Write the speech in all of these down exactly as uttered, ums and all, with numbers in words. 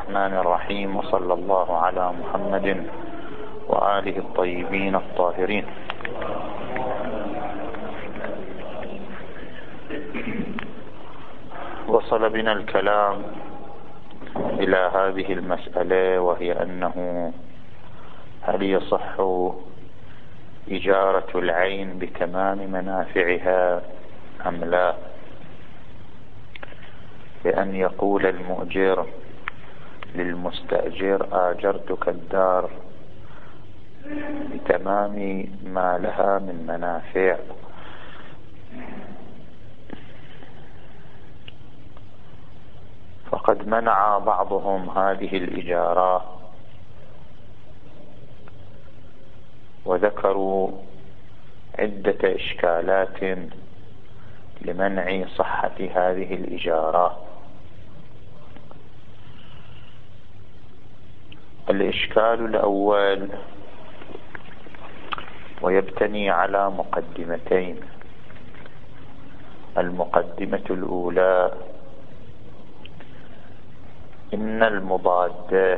الرحمن الرحيم، وصلى الله على محمد وآله الطيبين الطاهرين. وصل بنا الكلام إلى هذه المسألة، وهي أنه هل يصح إجارة العين بتمام منافعها أم لا، بأن يقول المؤجر للمستأجر آجرتك الدار بتمام ما لها من منافع. فقد منع بعضهم هذه الإجارة وذكروا عدة إشكالات لمنع صحة هذه الإجارة. الإشكال الأول، ويبتني على مقدمتين. المقدمة الأولى: إن المضاد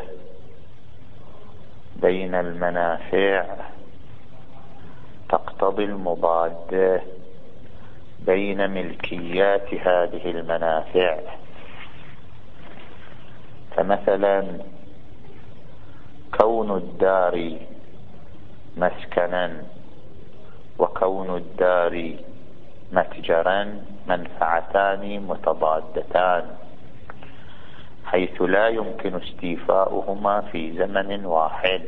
بين المنافع تقتضي المضاد بين ملكيات هذه المنافع. فمثلا كون الدار مسكنا وكون الدار متجرا منفعتان متضادتان، حيث لا يمكن استيفاؤهما في زمن واحد.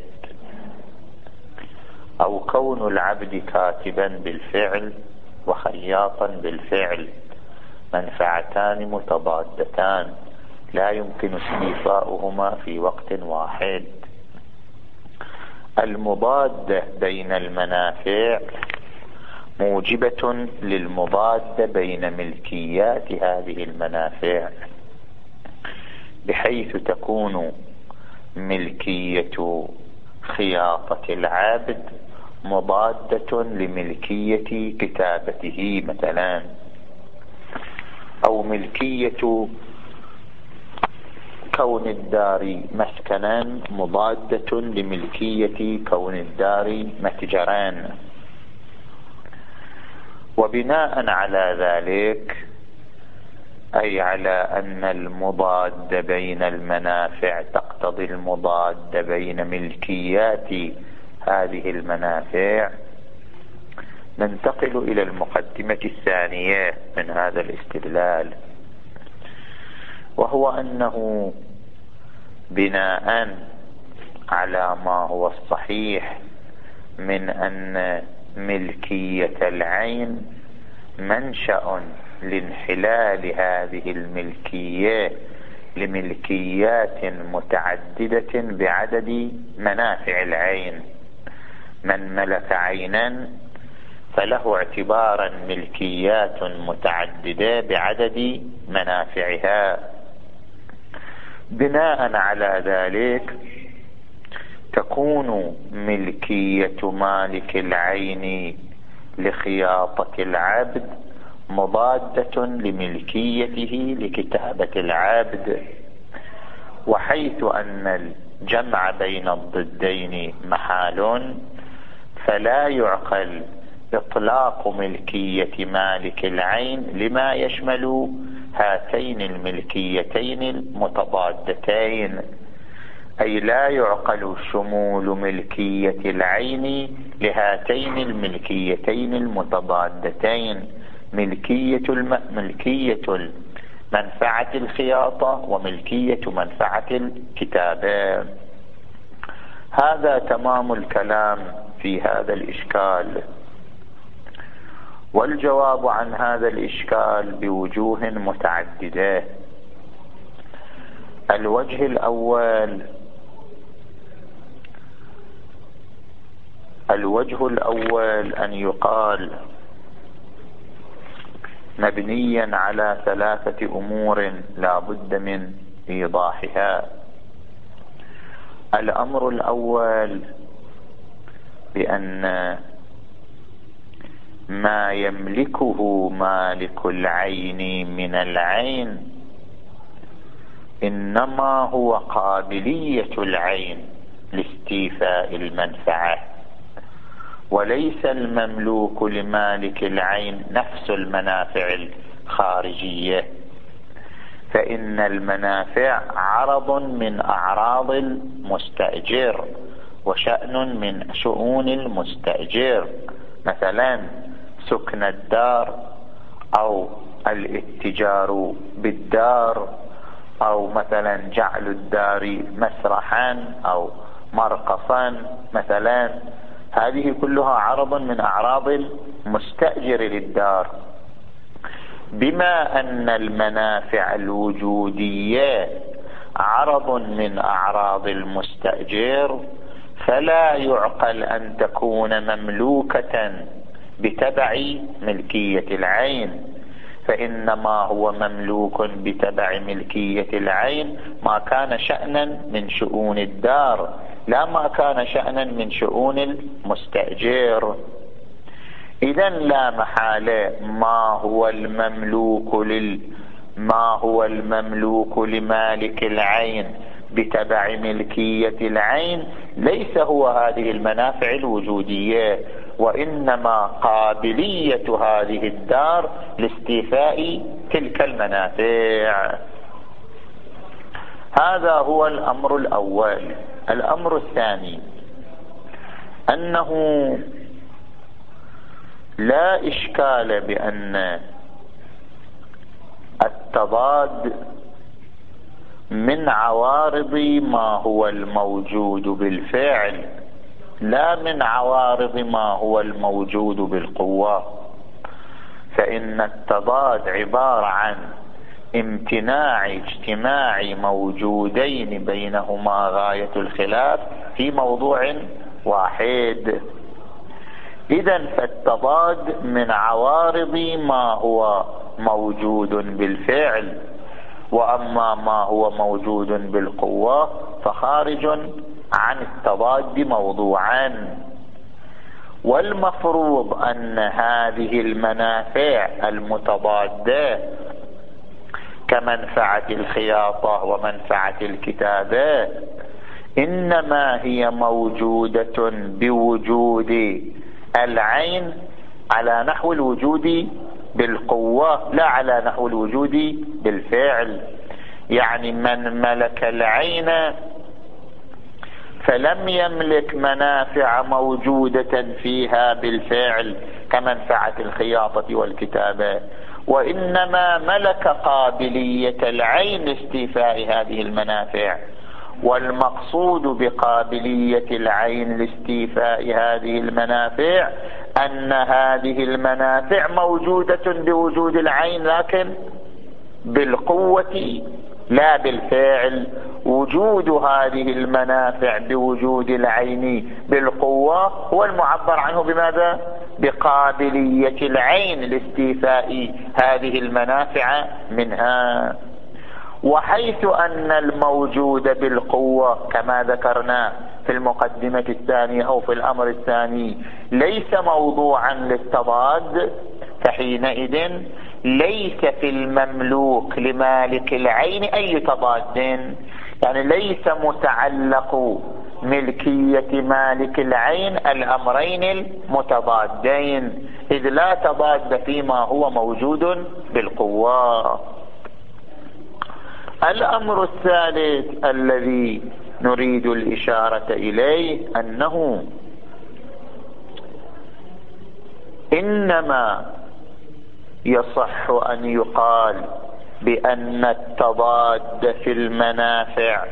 أو كون العبد كاتبا بالفعل وخياطا بالفعل منفعتان متضادتان لا يمكن استيفاؤهما في وقت واحد. المضاد بين المنافع موجبة للمضاد بين ملكيات هذه المنافع، بحيث تكون ملكية خياطة العبد مضادة لملكية كتابته مثلا، أو ملكية كون الدار مسكنا مضادة لملكية كون الدار متجران. وبناء على ذلك، أي على أن المضاد بين المنافع تقتضي المضاد بين ملكيات هذه المنافع، ننتقل إلى المقدمة الثانية من هذا الاستدلال، وهو أنه بناء على ما هو الصحيح من أن ملكية العين منشأ لانحلال هذه الملكية لملكيات متعددة بعدد منافع العين. من ملك عينا فله اعتبارا ملكيات متعددة بعدد منافعها. بناء على ذلك تكون ملكية مالك العين لخياطة العبد مضادة لملكيته لكتابة العبد، وحيث أن الجمع بين الضدين محال، فلا يعقل إطلاق ملكية مالك العين لما يشمل هاتين الملكيتين المتضادتين. أي لا يعقل شمول ملكية العين لهاتين الملكيتين المتضادتين، ملكية الم... ملكية منفعة الخياطة وملكية منفعة الكتابة. هذا تمام الكلام في هذا الإشكال. والجواب عن هذا الإشكال بوجوه متعددة. الوجه الأول الوجه الأول أن يقال مبنيا على ثلاثة أمور لا بد من إيضاحها. الأمر الأول بأن ما يملكه مالك العين من العين إنما هو قابلية العين لاستيفاء المنفعة، وليس المملوك لمالك العين نفس المنافع الخارجية، فإن المنافع عرض من أعراض المستأجر وشأن من شؤون المستأجر، مثلا سكن الدار أو الاتجار بالدار، أو مثلا جعل الدار مسرحا أو مرقصا مثلا. هذه كلها عرض من أعراض المستأجر للدار. بما أن المنافع الوجودية عرض من أعراض المستأجر، فلا يعقل أن تكون مملوكة بتبع ملكية العين، فإنما هو مملوك بتبع ملكية العين ما كان شأنا من شؤون الدار، لا ما كان شأنا من شؤون المستأجر. إذن لا محالة ما هو المملوك لل ما هو المملوك لمالك العين بتبع ملكية العين ليس هو هذه المنافع الوجودية، وإنما قابلية هذه الدار لاستيفاء تلك المنافع. هذا هو الأمر الأول. الأمر الثاني أنه لا إشكال بأن التضاد من عوارض ما هو الموجود بالفعل، لا من عوارض ما هو الموجود بالقوة، فإن التضاد عبارة عن امتناع اجتماع موجودين بينهما غاية الخلاف في موضوع واحد. إذن فالتضاد من عوارض ما هو موجود بالفعل، وأما ما هو موجود بالقوة فخارج عن التضاد موضوعا. والمفروض أن هذه المنافع المتضادة كمنفعة الخياطة ومنفعة الكتابة إنما هي موجودة بوجود العين على نحو الوجود بالقوة، لا على نحو الوجود بالفعل. يعني من ملك العين فلم يملك منافع موجودة فيها بالفعل كمنفعة الخياطة والكتابة، وإنما ملك قابلية العين لاستيفاء هذه المنافع. والمقصود بقابلية العين لاستيفاء هذه المنافع أن هذه المنافع موجودة بوجود العين لكن بالقوة لا بالفعل. وجود هذه المنافع بوجود العين بالقوة هو المعبر عنه بماذا؟ بقابلية العين لاستيفاء هذه المنافع منها. وحيث أن الموجود بالقوة كما ذكرنا في المقدمة الثانية أو في الأمر الثاني ليس موضوعا للتضاد، فحينئذ ليس في المملوك لمالك العين أي تضاد، يعني ليس متعلق ملكية مالك العين الأمرين المتضادين، إذ لا تضاد فيما هو موجود بالقوة. الأمر الثالث الذي نريد الإشارة إليه أنه إنما يصح أن يقال بأن التضاد في المنافع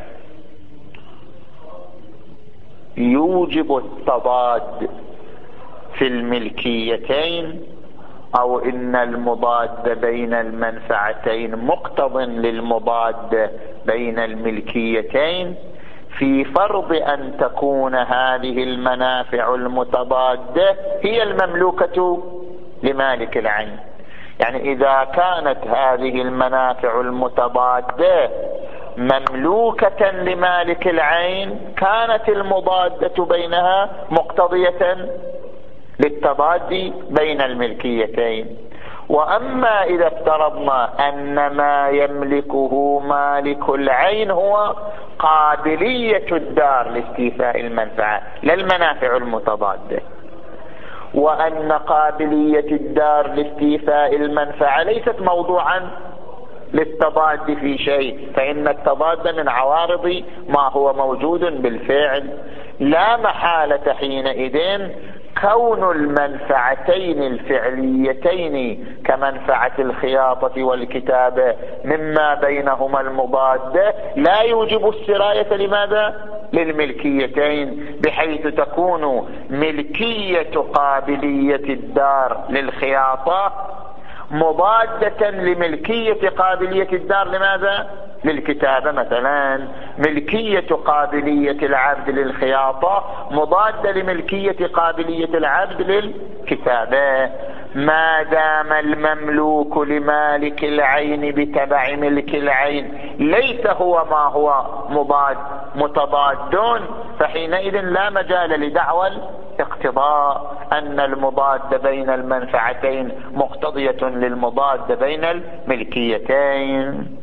يوجب التضاد في الملكيتين، أو إن المضاد بين المنفعتين مقتض للمضاد بين الملكيتين، في فرض أن تكون هذه المنافع المتضادة هي المملوكة لمالك العين. يعني إذا كانت هذه المنافع المتضادة مملوكة لمالك العين كانت المضادة بينها مقتضية للتضاد بين الملكيتين. وأما إذا افترضنا أن ما يملكه مالك العين هو قابلية الدار لاستيفاء المنفعة لا المنافع المتضادة، وأن قابلية الدار لاستيفاء المنفعة ليست موضوعا للتضاد في شيء، فإن التضاد من عوارض ما هو موجود بالفعل، لا محالة حينئذ كون المنفعتين الفعليتين كمنفعة الخياطة والكتابة مما بينهما المضاد لا يوجب السراية لماذا؟ للملكيتين، بحيث تكون ملكية قابلية الدار للخياطة مضادة لملكية قابلية الدار لماذا؟ للكتابة مثلا. ملكية قابلية العبد للخياطة مضادة لملكية قابلية العبد للكتابة. ما دام المملوك لمالك العين بتبع ملك العين ليس هو ما هو مضاد متضادون، فحينئذ لا مجال لدعوى الاقتضاء أن المضاد بين المنفعتين مقتضية للمضاد بين الملكيتين.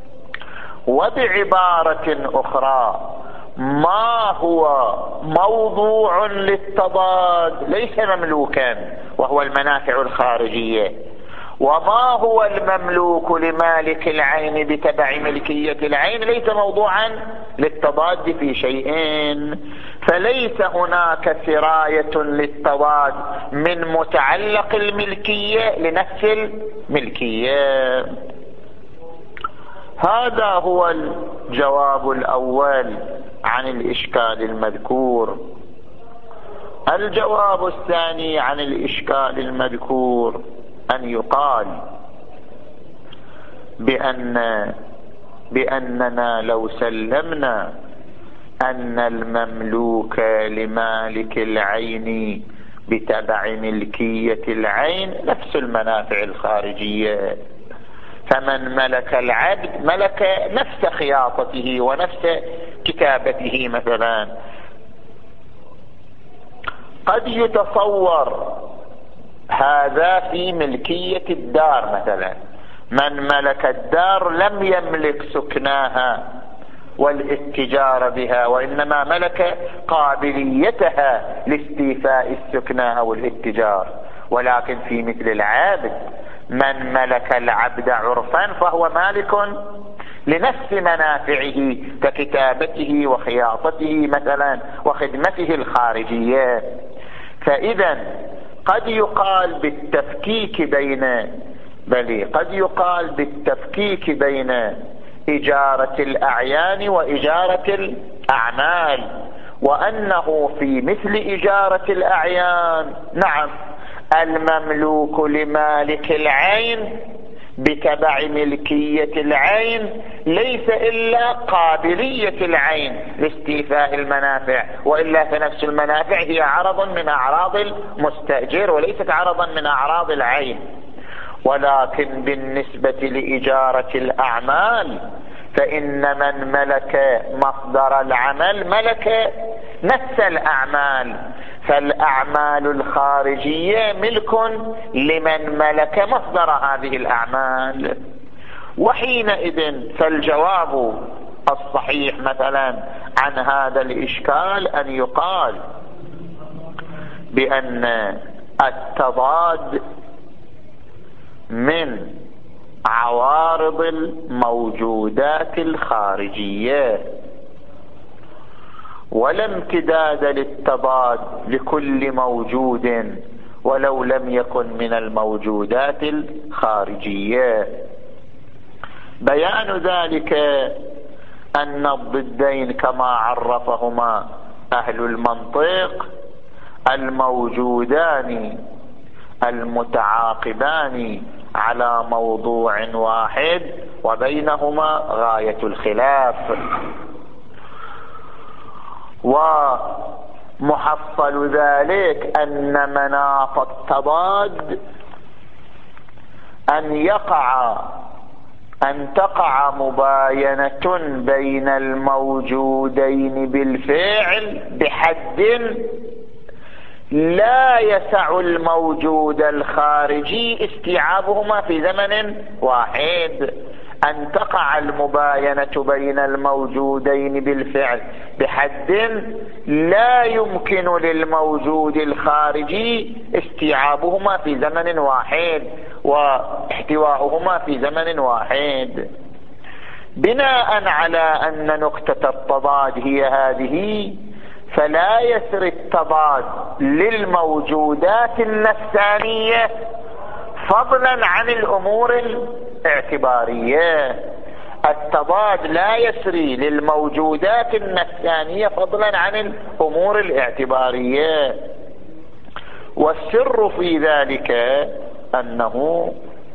وبعبارة أخرى، ما هو موضوع للتضاد ليس مملوكا وهو المنافع الخارجية، وما هو المملوك لمالك العين بتبع ملكية العين ليس موضوعا للتضاد في شيئين، فليس هناك سراية للتضاد من متعلق الملكية لنفس الملكية. هذا هو الجواب الأول عن الإشكال المذكور. الجواب الثاني عن الإشكال المذكور أن يقال بأن بأننا لو سلمنا أن المملوك لمالك العين بتبع ملكية العين نفس المنافع الخارجية، فمن ملك العبد ملك نفس خياطته ونفس كتابته مثلا. قد يتصور هذا في ملكية الدار مثلا، من ملك الدار لم يملك سكناها والاتجار بها، وإنما ملك قابليتها لاستيفاء السكنى أو الاتجار. ولكن في مثل العبد، من ملك العبد عرفا فهو مالك لنفس منافعه ككتابته وخياطته مثلا وخدمته الخارجية. فإذا قد يقال بالتفكيك بين بل قد يقال بالتفكيك بين إجارة الأعيان وإجارة الأعمال، وأنه في مثل إجارة الأعيان نعم المملوك لمالك العين بتبع ملكية العين ليس إلا قابلية العين لاستيفاء المنافع، وإلا فنفس المنافع هي عرض من أعراض المستأجر وليست عرضا من أعراض العين. ولكن بالنسبة لإجارة الأعمال فإن من ملك مصدر العمل ملك نفس الأعمال، فالأعمال الخارجية ملك لمن ملك مصدر هذه الأعمال. وحينئذ فالجواب الصحيح مثلا عن هذا الإشكال أن يقال بأن التضاد من عوارض الموجودات الخارجية، ولا امتداد للتضاد لكل موجود ولو لم يكن من الموجودات الخارجية. بيان ذلك أن الضدين كما عرفهما أهل المنطق الموجودان المتعاقبان على موضوع واحد وبينهما غاية الخلاف. ومحصل ذلك أن مناط التضاد أن يقع أن تقع مباينة بين الموجودين بالفعل بحد لا يسع الموجود الخارجي استيعابهما في زمن واحد. أن تقع المباينة بين الموجودين بالفعل بحد لا يمكن للموجود الخارجي استيعابهما في زمن واحد واحتواؤهما في زمن واحد. بناء على أن نقطة التضاد هي هذه، فلا يسري التضاد للموجودات النفسانية فضلا عن الأمور الاعتبارية. التضاد لا يسري للموجودات النفسانية فضلا عن الأمور الاعتبارية. والسر في ذلك أنه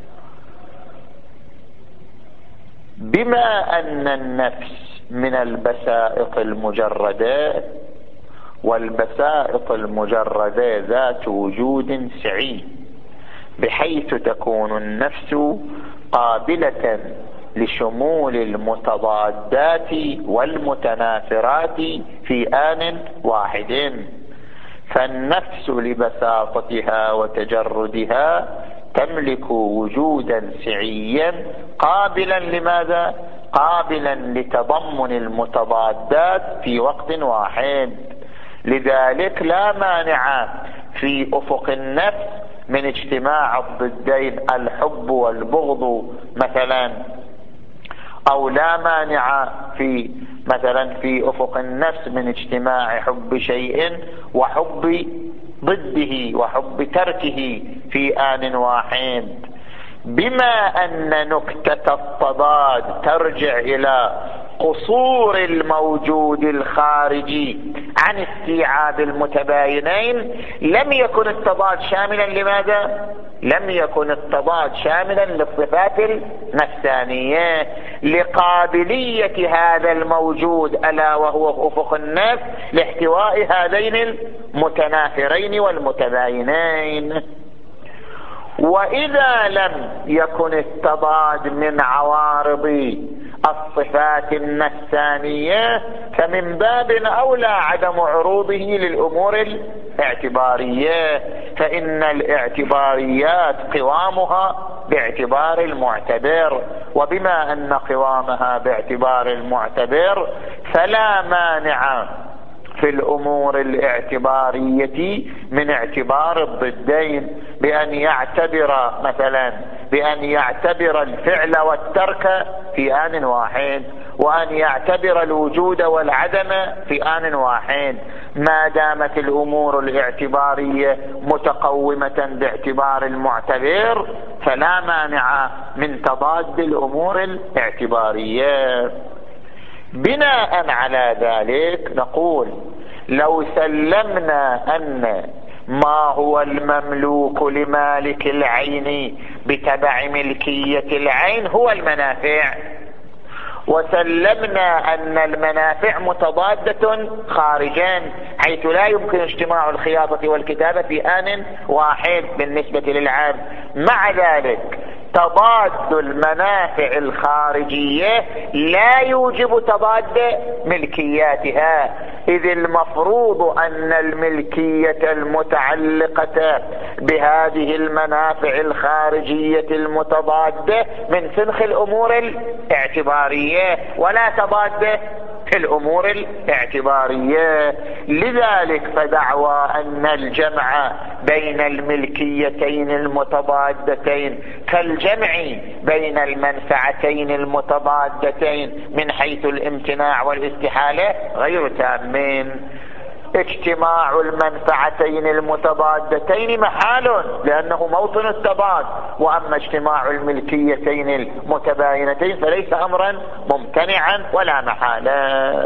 بما أن النفس من البسائط المجردة، والبسائط المجردة ذات وجود سعي، بحيث تكون النفس قابلة لشمول المتضادات والمتنافرات في آن واحد، فالنفس لبساطتها وتجردها تملك وجودا سعيا قابلا لماذا؟ قابلا لتضمن المتضادات في وقت واحد. لذلك لا مانع في أفق النفس من اجتماع الضدين الحب والبغض مثلا، أو لا مانع في مثلا في أفق النفس من اجتماع حب شيء وحب ضده وحب تركه في آن واحد. بما أن نكتة التضاد ترجع إلى قصور الموجود الخارجي عن استيعاب المتباينين، لم يكن التضاد شاملا لماذا؟ لم يكن التضاد شاملا للصفات النفسانية، لقابلية هذا الموجود ألا وهو أفق النفس لاحتواء هذين المتنافرين والمتباينين. وإذا لم يكن التضاد من عوارض الصفات النفسانية، فمن باب أولى عدم عروضه للأمور الاعتبارية، فإن الاعتباريات قوامها باعتبار المعتبر، وبما أن قوامها باعتبار المعتبر فلا مانع في الأمور الاعتبارية من اعتبار الضدين، بأن يعتبر مثلا بأن يعتبر الفعل والترك في آن واحد، وأن يعتبر الوجود والعدم في آن واحد، ما دامت الأمور الاعتبارية متقومة باعتبار المعتبر فلا مانع من تضاد الأمور الاعتبارية. بناء على ذلك نقول لو سلمنا أن ما هو المملوك لمالك العين بتبع ملكية العين هو المنافع، وسلمنا أن المنافع متضادة خارجا حيث لا يمكن اجتماع الخياطة والكتابة في آن واحد بالنسبة للعام، مع ذلك تضاد المنافع الخارجية لا يوجب تضاد ملكياتها، إذ المفروض أن الملكية المتعلقة بهذه المنافع الخارجية المتضادة من سنخ الأمور الاعتبارية ولا تضاد في الأمور الاعتبارية. لذلك فدعوى أن الجمع بين الملكيتين المتضادتين كالجمع بين المنفعتين المتضادتين من حيث الامتناع والاستحالة غير تامين. اجتماع المنفعتين المتضادتين محال لأنه موطن التضاد، وأما اجتماع الملكيتين المتباينتين فليس أمرا ممتنعا ولا محالا.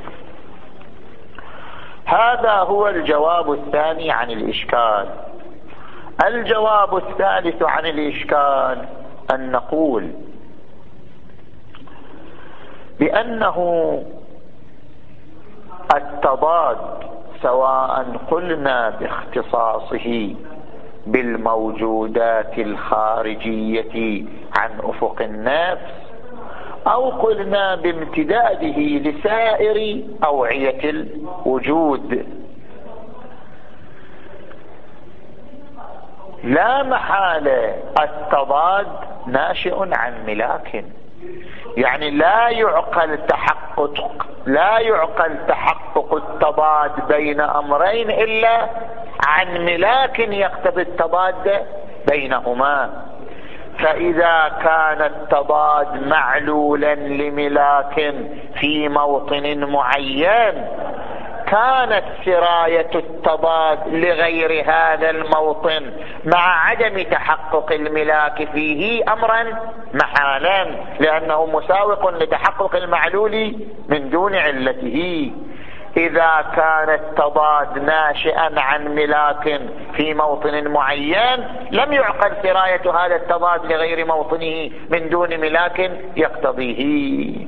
هذا هو الجواب الثاني عن الإشكال. الجواب الثالث عن الإشكال أن نقول بأنه التضاد سواء قلنا باختصاصه بالموجودات الخارجية عن أفق النفس أو قلنا بامتداده لسائر أوعية الوجود، لا محالة التضاد ناشئ عن ملاك، يعني لا يعقل تحقق لا يعقل تحقق التضاد بين أمرين إلا عن ملاك يقتضي التضاد بينهما. فإذا كان التضاد معلولا لملاك في موطن معين، كانت سراية التضاد لغير هذا الموطن مع عدم تحقق الملاك فيه أمرا محالا، لأنه مساوق لتحقق المعلول من دون علته. إذا كان التضاد ناشئا عن ملاك في موطن معين، لم يعقل سراية هذا التضاد لغير موطنه من دون ملاك يقتضيه.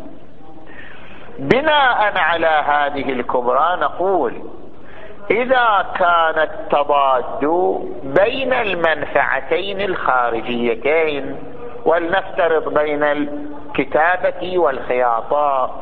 بناء على هذه الكبرى نقول: إذا كان التضاد بين المنفعتين الخارجيتين، ولنفترض بين الكتابة والخياطة،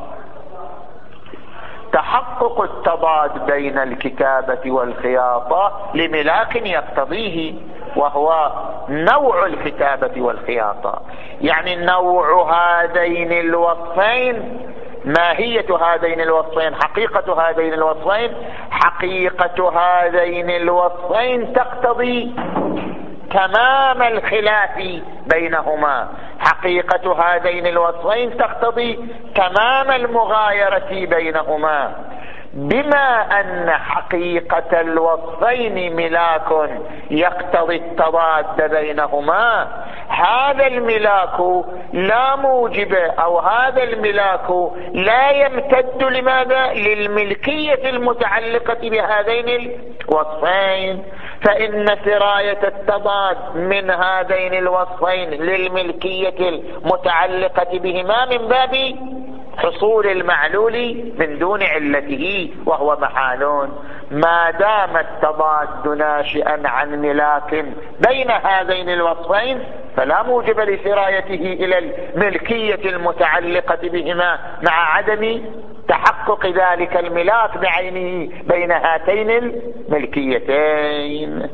تحقق التضاد بين الكتابة والخياطة لملاك يقتضيه، وهو نوع الكتابة والخياطة، يعني نوع هذين الوصفين، ماهية هذين الوصفين، حقيقة هذين الوصفين. حقيقة هذين الوصفين تقتضي تمام الخلاف بينهما، حقيقة هذين الوصفين تقتضي تمام المغايرة بينهما. بما أن حقيقة الوصفين ملاك يقتضي التضاد بينهما، هذا الملاك لا موجب أو هذا الملاك لا يمتد لماذا؟ للملكية المتعلقة بهذين الوصفين، فإن سراية التضاد من هذين الوصفين للملكية المتعلقة بهما من باب حصول المعلول من دون علته، وهو محال. ما دام التضاد ناشئا عن ملاك بين هذين الوصفين، فلا موجب لسرايته إلى الملكية المتعلقة بهما مع عدم تحقق ذلك الملاك بعينه بين هاتين الملكيتين.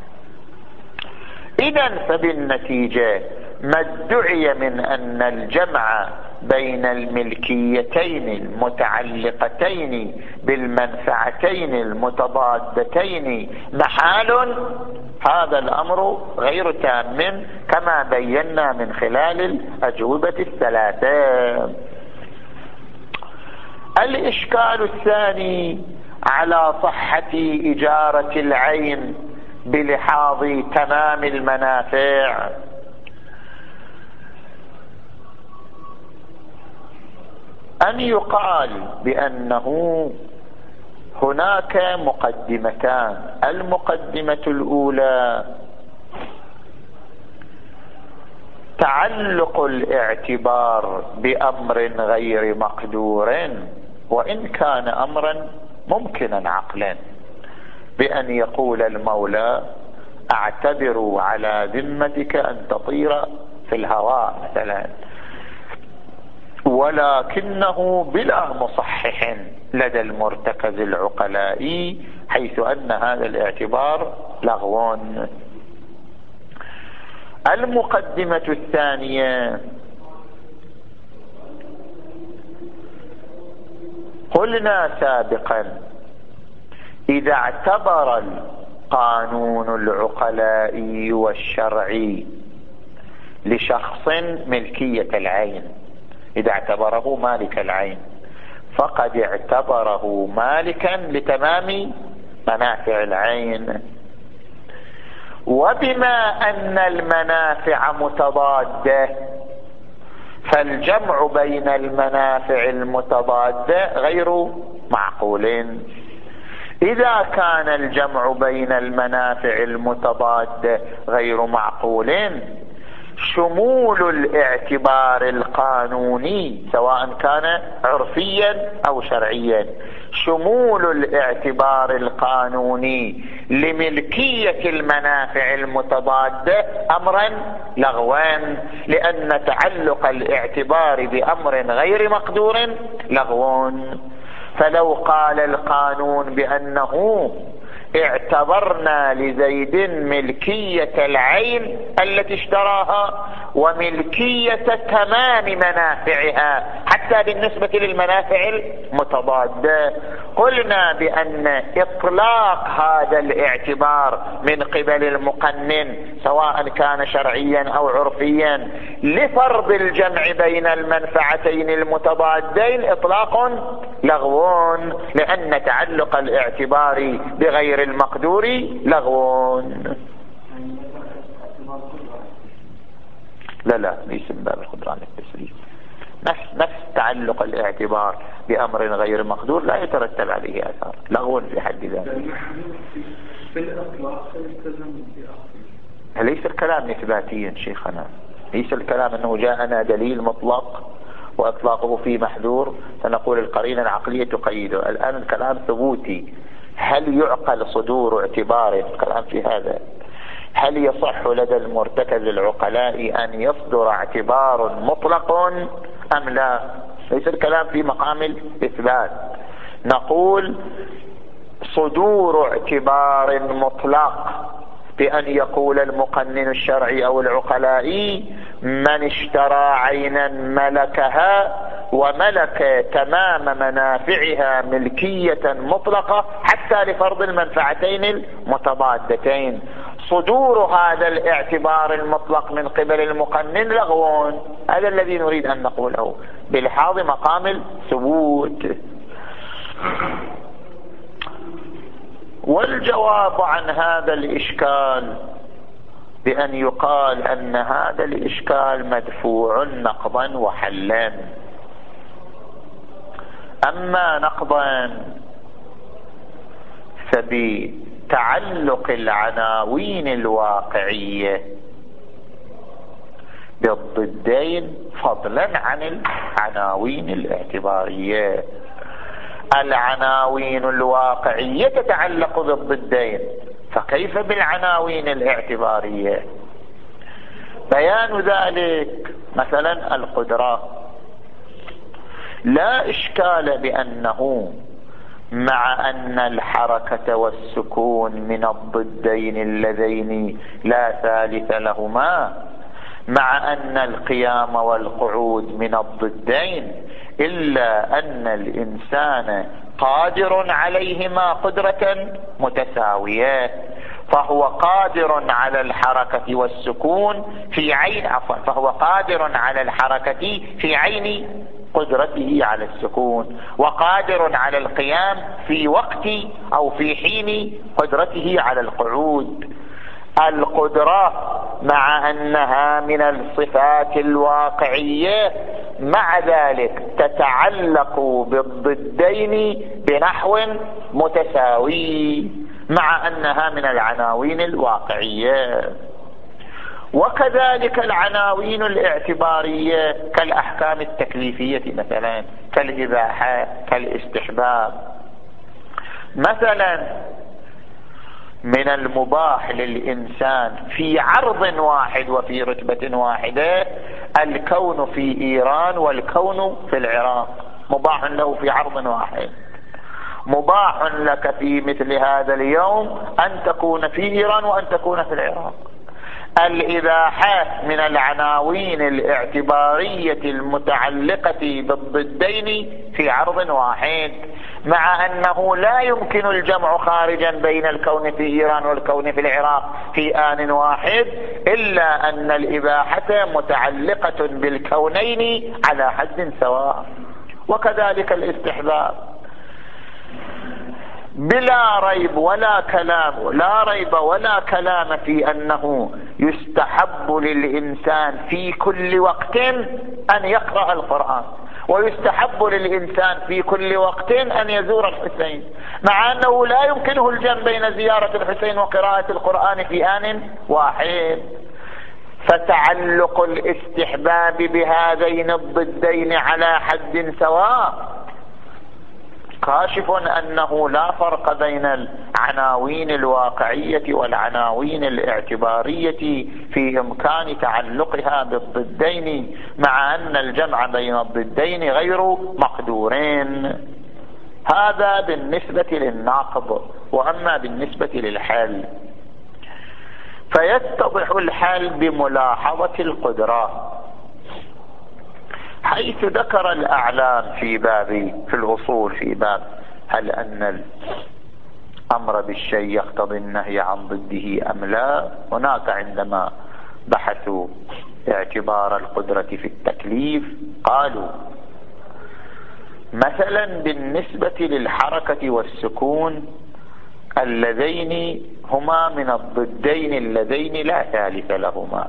إذن فبالنتيجة ما ادعي من أن الجمع بين الملكيتين المتعلقتين بالمنفعتين المتضادتين محال، هذا الأمر غير تام كما بينا من خلال الأجوبة الثلاثة. الإشكال الثاني على صحة إجارة العين بلحاظ تمام المنافع. أن يقال بأنه هناك مقدمتان: المقدمة الأولى تعلق الاعتبار بأمر غير مقدور، وإن كان أمرا ممكنا عقلا، بأن يقول المولى: اعتبروا على ذمتك أن تطير في الهواء مثلا، ولكنه بلا مصحح لدى المرتكز العقلاء، حيث أن هذا الاعتبار لغو. المقدمة الثانية: قلنا سابقا إذا اعتبر القانون العقلائي والشرعي لشخص ملكية العين، إذا اعتبره مالك العين، فقد اعتبره مالكا لتمام منافع العين. وبما أن المنافع متضادة، فالجمع بين المنافع المتضادة غير معقول. إذا كان الجمع بين المنافع المتضادة غير معقول، شمول الاعتبار القانوني سواء كان عرفيا أو شرعيا، شمول الاعتبار القانوني لملكية المنافع المتضادة أمرا لغوان، لأن تعلق الاعتبار بأمر غير مقدور لغوان. فلو قال القانون بأنه اعتبرنا لزيد ملكية العين التي اشتراها وملكية تمام منافعها حتى بالنسبة للمنافع المتضادة. قلنا بأن إطلاق هذا الاعتبار من قبل المقنن سواء كان شرعيا أو عرفيا لفرض الجمع بين المنفعتين المتضادين إطلاق لغو، لأن تعلق الاعتبار بغير المقدور لغو. لا لا ليس من باب القدران التسليم. نفس نفس تعلق الاعتبار بأمر غير مقدور لا يترتب عليه آثار، لغو في حد ذاته. ليس الكلام إثباتيا شيخنا، ليس الكلام أنه جاءنا دليل مطلق وإطلاقه في محذور فنقول القرينة العقلية تقيده. الآن الكلام ثبوتي. هل يعقل صدور اعتبار؟ الكلام في هذا. هل يصح لدى المرتكز العقلاء أن يصدر اعتبار مطلق أم لا؟ ليس الكلام في مقام الإثبات. نقول صدور اعتبار مطلق بأن يقول المقنن الشرعي أو العقلائي من اشترى عينا ملكها وملك تمام منافعها ملكية مطلقة حتى لفرض المنفعتين المتضادتين. صدور هذا الاعتبار المطلق من قبل المقنن لغو. هذا الذي نريد أن نقوله بلحاظ مقام الثبوت. والجواب عن هذا الإشكال بأن يقال أن هذا الإشكال مدفوع نقضا وحلا. أما نقضا فبتعلق العناوين الواقعية بالضدين فضلا عن العناوين الاعتبارية. العناوين الواقعية تتعلق بالضدين، فكيف بالعناوين الاعتبارية؟ بيان ذلك مثلا القدرة. لا إشكال بأنه مع أن الحركة والسكون من الضدين اللذين لا ثالث لهما، مع أن القيام والقعود من الضدين، إلا أن الإنسان قادر عليهما قدرة متساوية، فهو قادر على الحركة والسكون في عين عفوا فهو قادر على الحركة في عين قدرته على السكون، وقادر على القيام في وقت أو في حين قدرته على القعود. القدرة مع أنها من الصفات الواقعية مع ذلك تتعلق بالضدين بنحو متساوي مع أنها من العناوين الواقعية. وكذلك العناوين الاعتبارية كالأحكام التكليفية مثلا، كالإباحة، كالاستحباب. مثلا من المباح للإنسان في عرض واحد وفي رتبة واحدة الكون في إيران والكون في العراق، مباح له في عرض واحد. مباح لك في مثل هذا اليوم أن تكون في إيران وأن تكون في العراق. الإباحة من العناوين الاعتبارية المتعلقة بالضدين في عرض واحد، مع أنه لا يمكن الجمع خارجا بين الكون في إيران والكون في العراق في آن واحد، إلا أن الإباحة متعلقة بالكونين على حد سواء. وكذلك الاستحباب بلا ريب ولا كلام لا ريب ولا كلام في أنه يستحب للإنسان في كل وقت أن يقرأ القرآن، ويستحب للإنسان في كل وقت أن يزور الحسين، مع أنه لا يمكنه الجمع بين زيارة الحسين وقراءة القرآن في آن واحد. فتعلق الاستحباب بهذين الضدين على حد سواء كاشف أنه لا فرق بين العناوين الواقعية والعناوين الاعتبارية في إمكان تعلقها بالضدين، مع أن الجمع بين الضدين غير مقدورين. هذا بالنسبة للناقض. وأما بالنسبة للحل فيتضح الحل بملاحظة القدرة، حيث ذكر الأعلام في باب في الأصول في باب هل أن الأمر بالشيء يقتضي النهي عن ضده أم لا. هناك عندما بحثوا اعتبار القدرة في التكليف قالوا مثلا بالنسبة للحركة والسكون اللذين هما من الضدين اللذين لا ثالث لهما،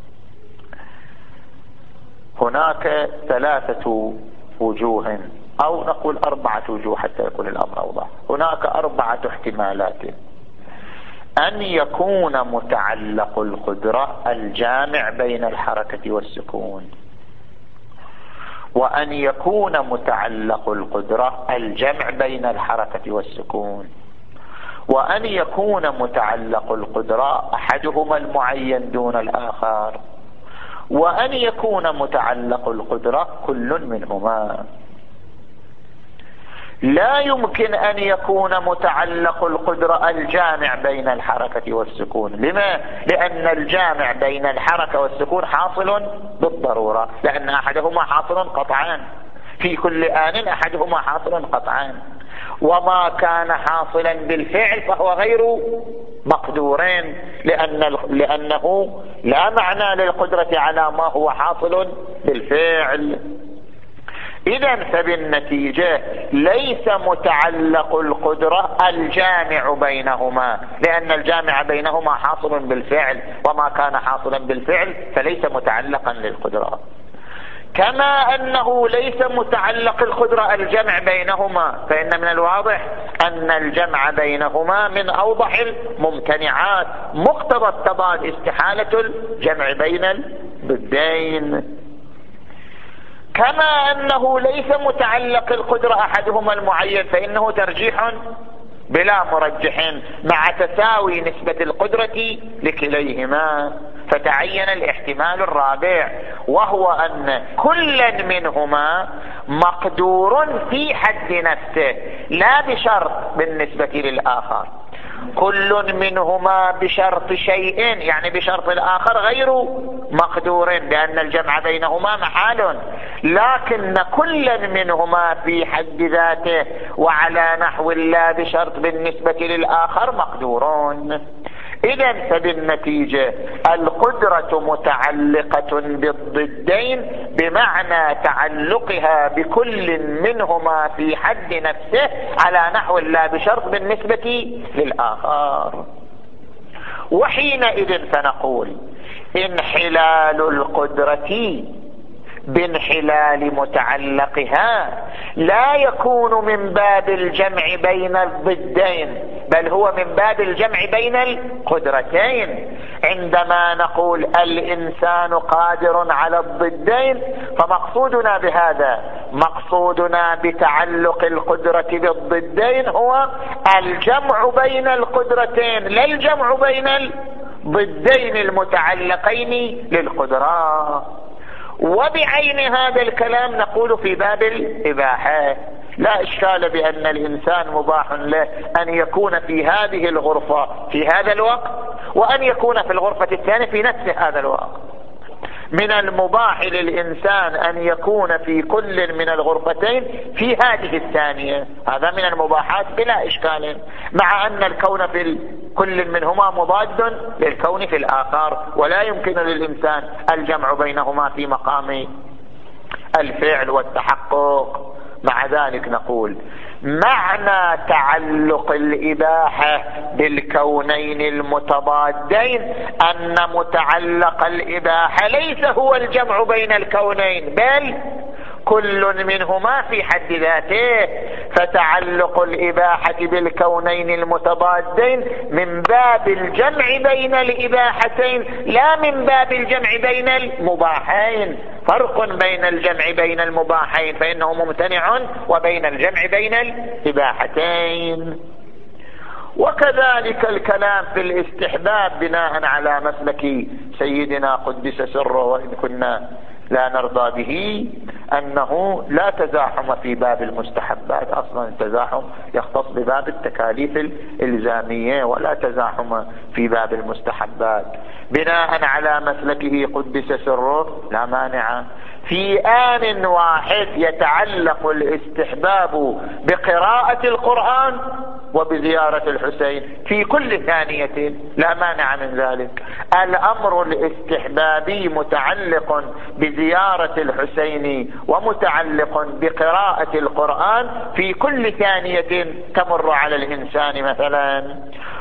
هناك ثلاثة وجوه أو نقول أربعة وجوه حتى يكون الأمر أوضح. هناك أربعة احتمالات: أن يكون متعلق القدرة الجامع بين الحركة والسكون، وأن يكون متعلق القدرة الجمع بين الحركة والسكون، وأن يكون متعلق القدرة أحدهما المعين دون الآخر، وأن يكون متعلق القدرة كل منهما. لا يمكن أن يكون متعلق القدرة الجامع بين الحركة والسكون. لما؟ لأن الجامع بين الحركة والسكون حاصل بالضرورة، لأن أحدهما حاصل قطعا في كل آن، أحدهما حاصل قطعا، وما كان حاصلا بالفعل فهو غير مقدورين، لأن لأنه لا معنى للقدرة على ما هو حاصل بالفعل. إذن فبالنتيجة ليس متعلق القدرة الجامع بينهما، لأن الجامع بينهما حاصل بالفعل، وما كان حاصلا بالفعل فليس متعلقا للقدرة. كما أنه ليس متعلق القدرة الجمع بينهما، فإن من الواضح أن الجمع بينهما من أوضح الممتنعات، مقتضى التضاد استحالة الجمع بين الضدين. كما أنه ليس متعلق القدرة أحدهما المعين، فإنه ترجيح بلا مرجح مع تساوي نسبة القدرة لكليهما. فتعين الاحتمال الرابع، وهو أن كل منهما مقدور في حد نفسه لا بشرط بالنسبة للآخر. كل منهما بشرط شيء، يعني بشرط الآخر غير مقدور، لأن الجمع بينهما محال، لكن كل منهما في حد ذاته وعلى نحو لا بشرط بالنسبة للآخر مقدورون. إذن فبالنتيجة القدرة متعلقة بالضدين بمعنى تعلقها بكل منهما في حد نفسه على نحو لا بشرط بالنسبة للآخر. وحينئذ فنقول انحلال القدرة بانحلال متعلقها لا يكون من باب الجمع بين الضدين، بل هو من باب الجمع بين القدرتين. عندما نقول الإنسان قادر على الضدين فمقصودنا بهذا، مقصودنا بتعلق القدرة بالضدين هو الجمع بين القدرتين، لا الجمع بين الضدين المتعلقين للقدرة. وبعين هذا الكلام نقول في باب الإباحة لا إشكال بأن الإنسان مباح له أن يكون في هذه الغرفة في هذا الوقت، وأن يكون في الغرفة الثانية في نفس هذا الوقت. من المباح للإنسان أن يكون في كل من الغرفتين في هذه الثانية، هذا من المباحات بلا إشكال، مع أن الكون في كل منهما مضاد للكون في الآخر، ولا يمكن للإنسان الجمع بينهما في مقام الفعل والتحقق. مع ذلك نقول معنى تعلق الإباحة بالكونين المتضادين أن متعلق الإباحة ليس هو الجمع بين الكونين، بل كل منهما في حد ذاته. فتعلق الإباحة بالكونين المتضادين من باب الجمع بين الإباحتين لا من باب الجمع بين المباحين. فرق بين الجمع بين المباحين فإنه ممتنع، وبين الجمع بين الإباحتين. وكذلك الكلام في الاستحباب بناء على مسلك سيدنا قدس سره، وإن كنا لا نرضى به، أنه لا تزاحم في باب المستحبات، أصلا التزاحم يختص بباب التكاليف الإلزامية ولا تزاحم في باب المستحبات. بناء على مسلكه قدس سره لا مانع في آن واحد يتعلق الاستحباب بقراءة القرآن وبزيارة الحسين في كل ثانية لا مانع من ذلك. الأمر الاستحبابي متعلق بزيارة الحسين ومتعلق بقراءة القرآن في كل ثانية تمر على الإنسان مثلا.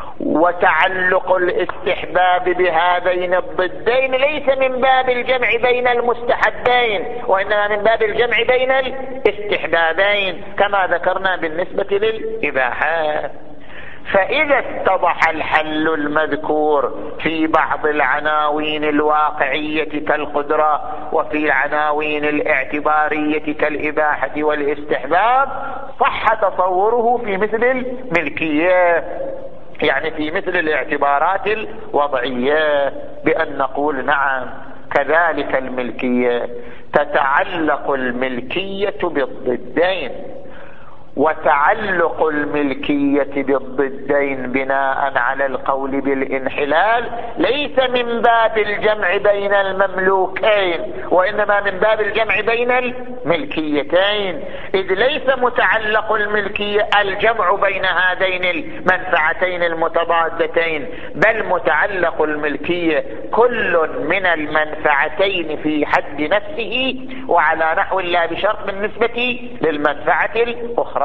وتعلق الاستحباب بهذين الضدين ليس من باب الجمع بين المستحبين، وإنما من باب الجمع بين الاستحبابين كما ذكرنا بالنسبة للإباحات. فإذا اتضح الحل المذكور في بعض العناوين الواقعية كالقدرة وفي العناوين الاعتبارية كالإباحة والاستحباب صح تصوره في مثل الملكية، يعني في مثل الاعتبارات الوضعية، بأن نقول نعم كذلك الملكية تتعلق الملكية بالضدين، وتعلق الملكية بالضدين بناء على القول بالانحلال ليس من باب الجمع بين المملوكين، وإنما من باب الجمع بين الملكيتين، إذ ليس متعلق الملكية الجمع بين هذين المنفعتين المتضادتين، بل متعلق الملكية كل من المنفعتين في حد نفسه وعلى نحو لا بشرط بالنسبة للمنفعة الأخرى.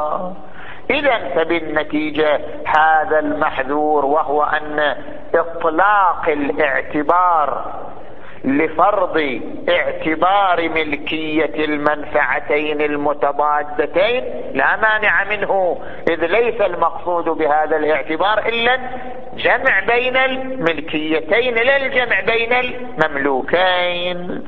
إذن فبالنتيجة هذا المحذور، وهو أن إطلاق الاعتبار لفرض اعتبار ملكية المنفعتين المتضادتين لا مانع منه، إذ ليس المقصود بهذا الاعتبار إلا جمع بين الملكيتين لا الجمع بين المملوكين.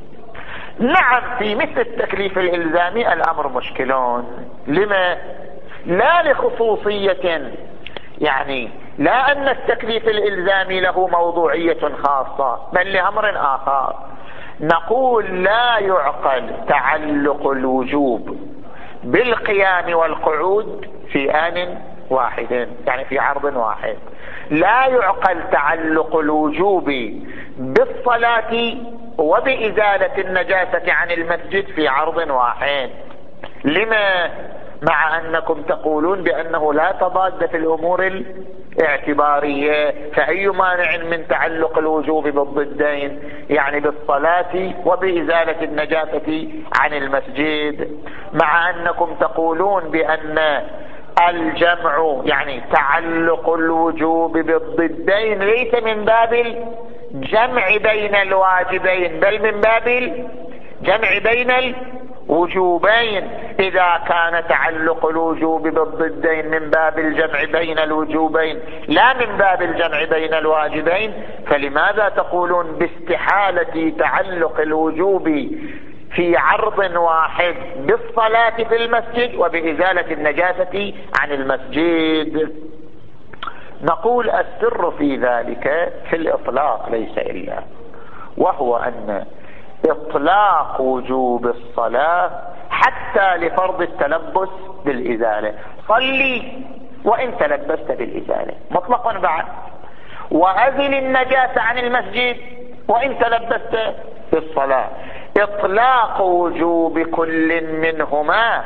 نعم في مثل التكليف الإلزامي الأمر مشكلون. لما؟ لا لخصوصية، يعني لا أن التكليف الإلزامي له موضوعية خاصة، بل لأمر آخر. نقول لا يعقل تعلق الوجوب بالقيام والقعود في آن واحد، يعني في عرض واحد. لا يعقل تعلق الوجوب بالصلاة وبإزالة النجاسة عن المسجد في عرض واحد. لما؟ مع أنكم تقولون بأنه لا تضاد في الأمور الاعتبارية، فأي مانع من تعلق الوجوب بالضدين، يعني بالصلاة وبإزالة النجاسة عن المسجد، مع أنكم تقولون بأن الجمع يعني تعلق الوجوب بالضدين ليس من باب الجمع بين الواجبين، بل من باب الجمع بين الوجوبين. إذا كان تعلق الوجوب بالضدين من باب الجمع بين الوجوبين لا من باب الجمع بين الواجبين، فلماذا تقولون باستحالة تعلق الوجوب في عرض واحد بالصلاة في المسجد وبإزالة النجاسة عن المسجد؟ نقول السر في ذلك في الإطلاق ليس إلا، وهو أن إطلاق وجوب الصلاة حتى لفرض التلبس بالإزالة، صلي وإن تلبست بالإزالة مطلقا بعد، وأزل النجاسة عن المسجد وإن تلبست بالصلاة. إطلاق وجوب كل منهما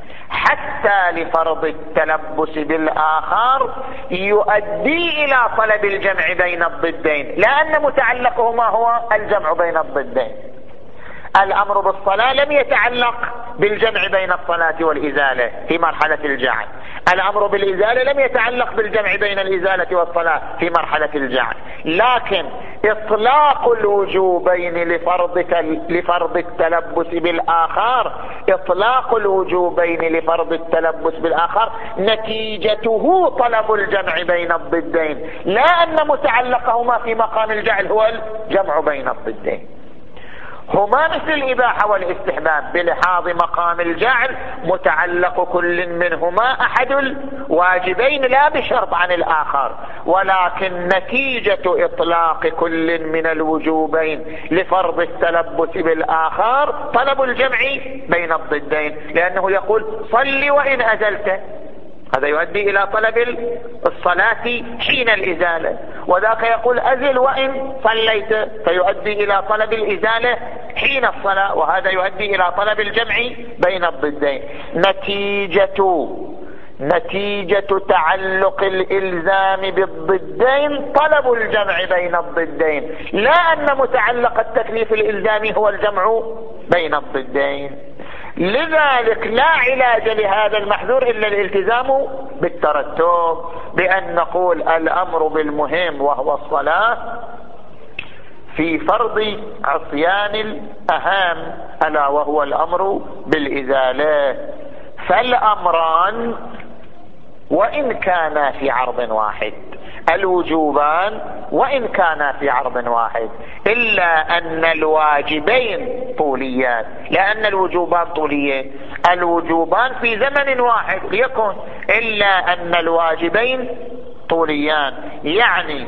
حتى لفرض التلبس بالآخر يؤدي إلى طلب الجمع بين الضدين، لأن متعلقهما هو الجمع بين الضدين. الأمر بالصلاة لم يتعلق بالجمع بين الصلاة والإزالة في مرحلة الجعل، الأمر بالإزالة لم يتعلق بالجمع بين الإزالة والصلاة في مرحلة الجعل، لكن إطلاق الوجوبين لفرض لفرض التلبس بالآخر، إطلاق الوجوبين لفرض التلبس بالآخر نتيجته طلب الجمع بين الضدين، لا أن متعلقهما في مقام الجعل هو الجمع بين الضدين. هما مثل الإباحة والاستحباب بلحاظ مقام الجعل، متعلق كل منهما أحد الواجبين لا بشرط عن الآخر، ولكن نتيجة إطلاق كل من الوجوبين لفرض التلبس بالآخر طلب الجمع بين الضدين، لأنه يقول صل وإن أزلت، هذا يؤدي إلى طلب الصلاة حين الإزالة، وذاك يقول أزل وإن صليت، فيؤدي إلى طلب الإزالة حين الصلاة، وهذا يؤدي إلى طلب الجمع بين الضدين. نتيجة نتيجة تعلق الإلزام بالضدين طلب الجمع بين الضدين، لا أن متعلق التكليف الإلزامي هو الجمع بين الضدين. لذلك لا علاج لهذا المحذور إلا الالتزام بالترتب، بأن نقول الأمر بالمهم وهو الصلاة في فرض عصيان الأهم ألا وهو الأمر بالإزالة، فالأمران وإن كانا في عرض واحد، الوجوبان وإن كانا في عرض واحد، إلا أن الواجبين طوليان، لأن الوجوبان طوليين، الوجوبان في زمن واحد ليكن، إلا أن الواجبين طوليان، يعني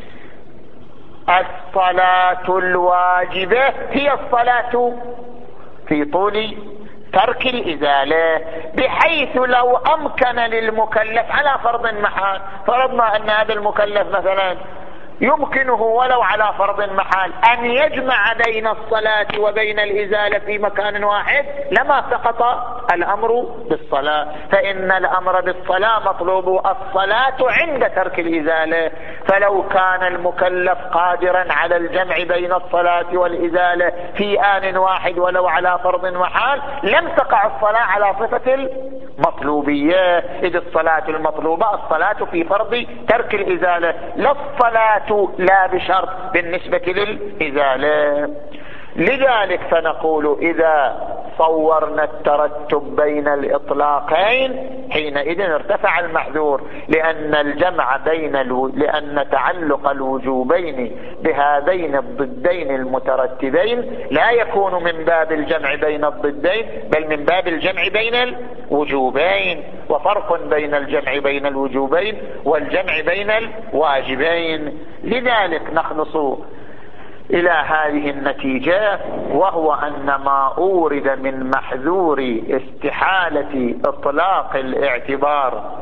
الصلاة الواجبة هي الصلاة في طول ترك الإزالة، بحيث لو أمكن للمكلف على فرض محال، فرضنا أن هذا المكلف مثلا يمكنه ولو على فرض محال أن يجمع بين الصلاة وبين الإزالة في مكان واحد، لما سقط الأمر بالصلاة، فإن الأمر بالصلاة مطلوب الصلاة عند ترك الإزالة، فلو كان المكلف قادرا على الجمع بين الصلاة والإزالة في آن واحد ولو على فرض محال لم تقع الصلاة على صفة المطلوبية، إذ الصلاة المطلوبة الصلاة في فرض ترك الإزالة، لا الصلاة لا بشرط بالنسبة للإزالة. لذلك فنقول إذا صورنا الترتب بين الإطلاقين حينئذ ارتفع المحذور، لأن الجمع بين الو... لأن تعلق الوجوبين بهذين الضدين المترتبين لا يكون من باب الجمع بين الضدين، بل من باب الجمع بين الوجوبين، وفرق بين الجمع بين الوجوبين والجمع بين الواجبين. لذلك نخلص إلى هذه النتيجة، وهو أن ما أورد من محذور استحالة إطلاق الاعتبار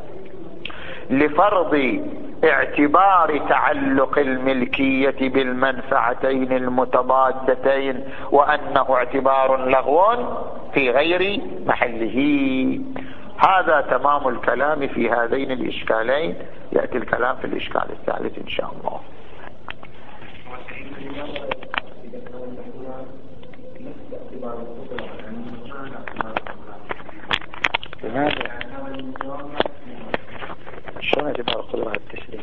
لفرض اعتبار تعلق الملكية بالمنفعتين المتضادتين وأنه اعتبار لغو في غير محله. هذا تمام الكلام في هذين الإشكالين، يأتي الكلام في الإشكال الثالث إن شاء الله. لماذا؟ شلون اعتبار القدرة على التشريع؟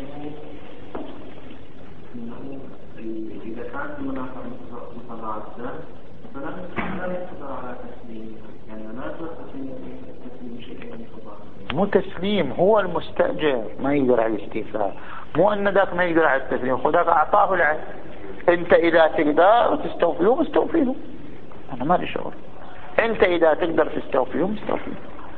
إذا كانت المنافعة متضادة فلا يقدر على تسليم، يعني ما يقدر تسليم شيء متضاد. مو تسليم، هو المستأجر ما يقدر على الاستيفاء، مو أن ذاك ما يقدر على التسليم، خذاك أعطاه العين، أنت إذا تقدر تستوفيه استوفيه، أنا ما لي شغل، أنت إذا تقدر تستوفيه استوفيه.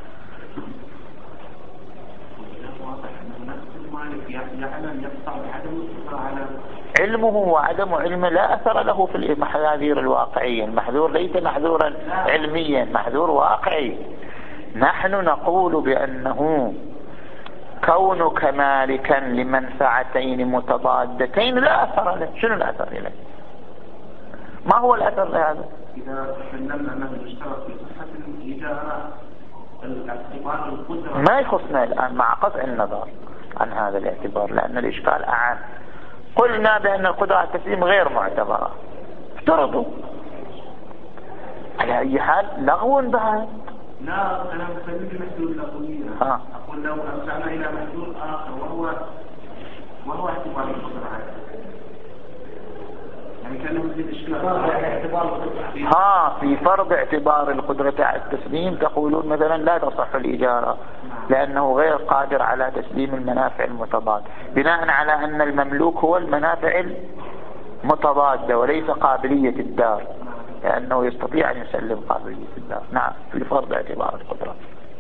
علمه وعدم علمه لا أثر له في المحاذير الواقعية، المحذور ليس محذورا علميا، محذور واقعي. نحن نقول بأنه كونك مالكا لمنفعتين متضادتين لا أثر له. شنو الأثر له؟ ما هو الأثر لهذا؟ إذا سلمنا أنه يشترط في صحة الإجارة الاعتبار القدرة ما يخصنا الآن مع قطع النظر عن هذا الاعتبار، لأن الإشكال أعم. قلنا بأن القدرة على التسليم غير معتبرة، افترضوا على أي حال لغو بعد. لا، أنا مسلم بمحذور الأقوية. أقول لو أرجعنا إلى محذور آخر وهو وهو اعتبار القدرة على التسليم، يعني كان يوجد إشكال. ها في فرض اعتبار القدرة على التسليم تقولون مثلا لا تصح الإجارة لأنه غير قادر على تسليم المنافع المتضاد، بناء على أن المملوك هو المنافع متضادة وليس قابلية الدار، لأنه يستطيع أن يسلم قابلية الدار. نعم في الفرض باعتبار القدرة.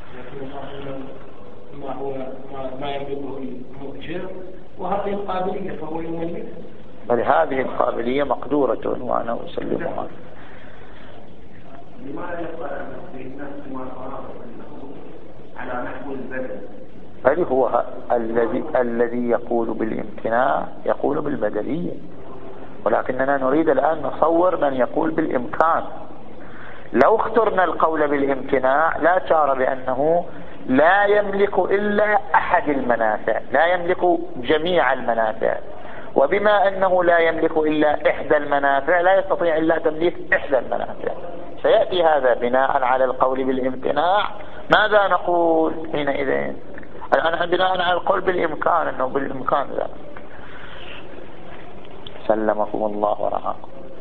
ما هو ما يملكه المؤجر وهذه القابلية فهو يملك، بل هذه القابلية مقدورة وأنا أسلمها. لماذا يقال في الناس على نحو البدل؟ بل هو الذي الذي يقول بالامتناع يقول بالبدلية، ولكننا نريد الآن نصور من يقول بالإمكان. لو اخترنا القول بالامتناع لا شار بأنه لا يملك إلا أحد المنافع، لا يملك جميع المنافع، وبما أنه لا يملك إلا إحدى المنافع لا يستطيع إلا تمليك إحدى المنافع. سيأتي هذا بناء على القول بالامتناع. ماذا نقول حينئذ؟ الآن بناء على القول بالإمكان، أنه بالإمكان ذلك. سلمكم الله ورعاكم.